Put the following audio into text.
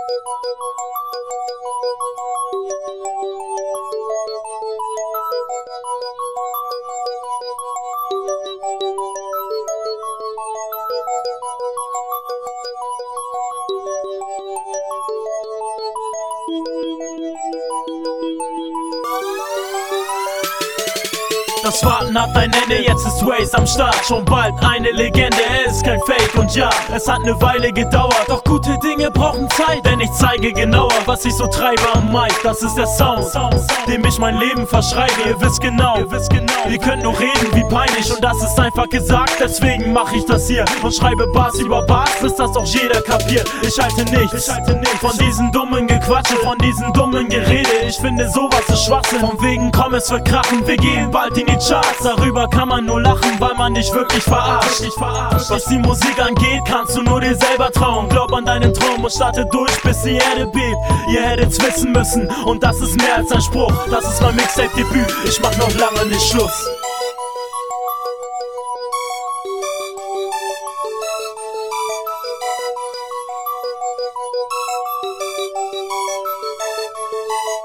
Das Warten hat ein Ende, jetzt ist Waze am Start. Schon bald eine Legende, er ist kein Fake und ja, es hat eine Weile gedauert. Doch gute Dinge brauchen Zeit, denn ich zeige genauer, was ich so treibe am Mic. Das ist der Sound, dem ich mein Leben verschreibe. Ihr wisst genau, ihr könnt nur reden wie peinlich und das ist einfach gesagt. Deswegen mach ich das hier und schreibe Bars über Bars, bis das auch jeder kapiert. Ich halte nichts von diesen dummen Gequatsche, von diesen dummen Gerede. Ich finde sowas ist Schwachsinn, von wegen komm es wird krachen. Wir gehen bald in die Charts, darüber kann man nur lachen, weil man dich wirklich verarscht. Was die Musik angeht, kannst du nur dir selber trauen. Glaub an deinen Traum und starte durch, bis die Erde bebt. Ihr hättet's wissen müssen und das ist mehr als ein Spruch. Das ist mein Mixtape-Debüt, ich mach noch lange nicht Schluss.